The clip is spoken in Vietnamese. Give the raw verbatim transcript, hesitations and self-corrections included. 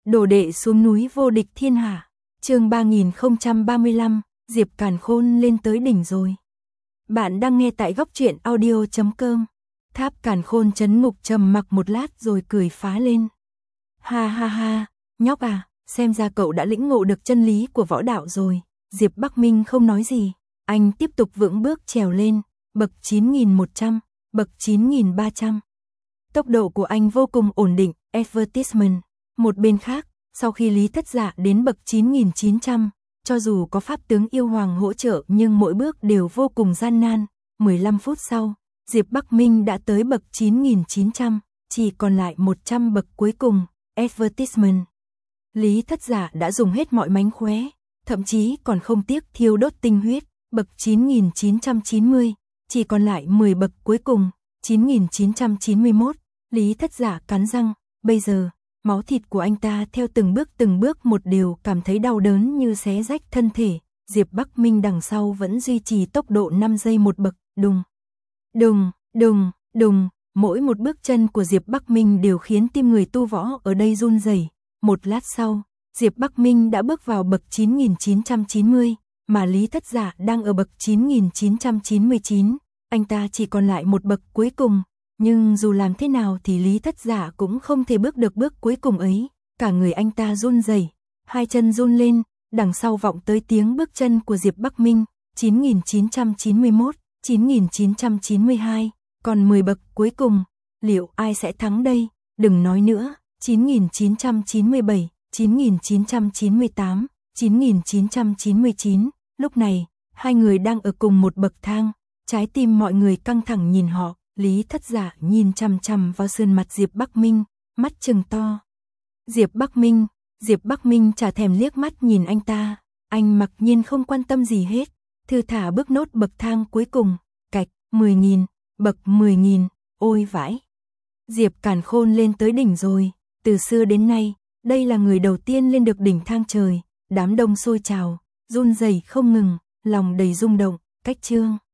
Đồ đệ xuống núi vô địch thiên hạ. Chương ba nghìn không trăm ba mươi lăm, Diệp Càn Khôn lên tới đỉnh rồi. Bạn đang nghe tại góc truyện audio chấm com. Tháp Càn Khôn trấn ngục trầm mặc một lát rồi cười phá lên. Ha ha ha, nhóc à, xem ra cậu đã lĩnh ngộ được chân lý của võ đạo rồi. Diệp Bắc Minh không nói gì, anh tiếp tục vững bước trèo lên, bậc chín nghìn một trăm, bậc chín nghìn ba trăm. Tốc độ của anh vô cùng ổn định, advertisement. Một bên khác, sau khi Lý Thất Dạ đến bậc chín nghìn chín trăm, cho dù có pháp tướng yêu hoàng hỗ trợ nhưng mỗi bước đều vô cùng gian nan. mười lăm phút sau, Diệp Bắc Minh đã tới bậc chín nghìn chín trăm, chỉ còn lại một trăm bậc cuối cùng, advertisement. Lý Thất Dạ đã dùng hết mọi mánh khóe, thậm chí còn không tiếc thiêu đốt tinh huyết, bậc chín nghìn chín trăm chín mươi, chỉ còn lại mười bậc cuối cùng, chín nghìn chín trăm chín mươi mốt. Lý Thất Dạ cắn răng, bây giờ, máu thịt của anh ta theo từng bước từng bước một đều cảm thấy đau đớn như xé rách thân thể. Diệp Bắc Minh đằng sau vẫn duy trì tốc độ năm giây một bậc, đùng, đùng, đùng, đùng, mỗi một bước chân của Diệp Bắc Minh đều khiến tim người tu võ ở đây run rẩy. Một lát sau, Diệp Bắc Minh đã bước vào bậc chín nghìn chín trăm chín mươi, mà Lý Thất Dạ đang ở bậc chín nghìn chín trăm chín mươi chín, anh ta chỉ còn lại một bậc cuối cùng. Nhưng dù làm thế nào thì Lý Thất Dạ cũng không thể bước được bước cuối cùng ấy, cả người anh ta run rẩy, hai chân run lên, đằng sau vọng tới tiếng bước chân của Diệp Bắc Minh, chín nghìn chín trăm chín mươi mốt, chín nghìn chín trăm chín mươi hai, còn mười bậc cuối cùng, liệu ai sẽ thắng đây? Đừng nói nữa, chín nghìn chín trăm chín mươi bảy, chín nghìn chín trăm chín mươi tám, chín nghìn chín trăm chín mươi chín, lúc này, hai người đang ở cùng một bậc thang, trái tim mọi người căng thẳng nhìn họ. Lý Thất Dạ nhìn chằm chằm vào sườn mặt Diệp Bắc Minh, mắt trừng to. Diệp Bắc Minh, Diệp Bắc Minh chả thèm liếc mắt nhìn anh ta, anh mặc nhiên không quan tâm gì hết, thư thả bước nốt bậc thang cuối cùng, cạch, mười nghìn, bậc mười nghìn, ôi vãi. Diệp Càn Khôn lên tới đỉnh rồi, từ xưa đến nay, đây là người đầu tiên lên được đỉnh thang trời, đám đông sôi trào, run rẩy không ngừng, lòng đầy rung động, cách chương.